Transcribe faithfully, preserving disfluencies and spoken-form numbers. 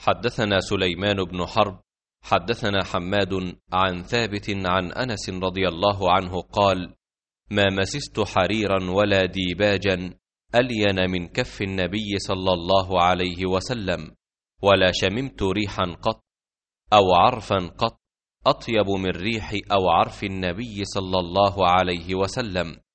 حدثنا سليمان بن حرب حدثنا حماد عن ثابت عن أنس رضي الله عنه قال: ما مسست حريرا ولا ديباجا ألين من كف النبي صلى الله عليه وسلم، ولا شممت ريحا قط أو عرفا قط أطيب من ريح أو عرف النبي صلى الله عليه وسلم.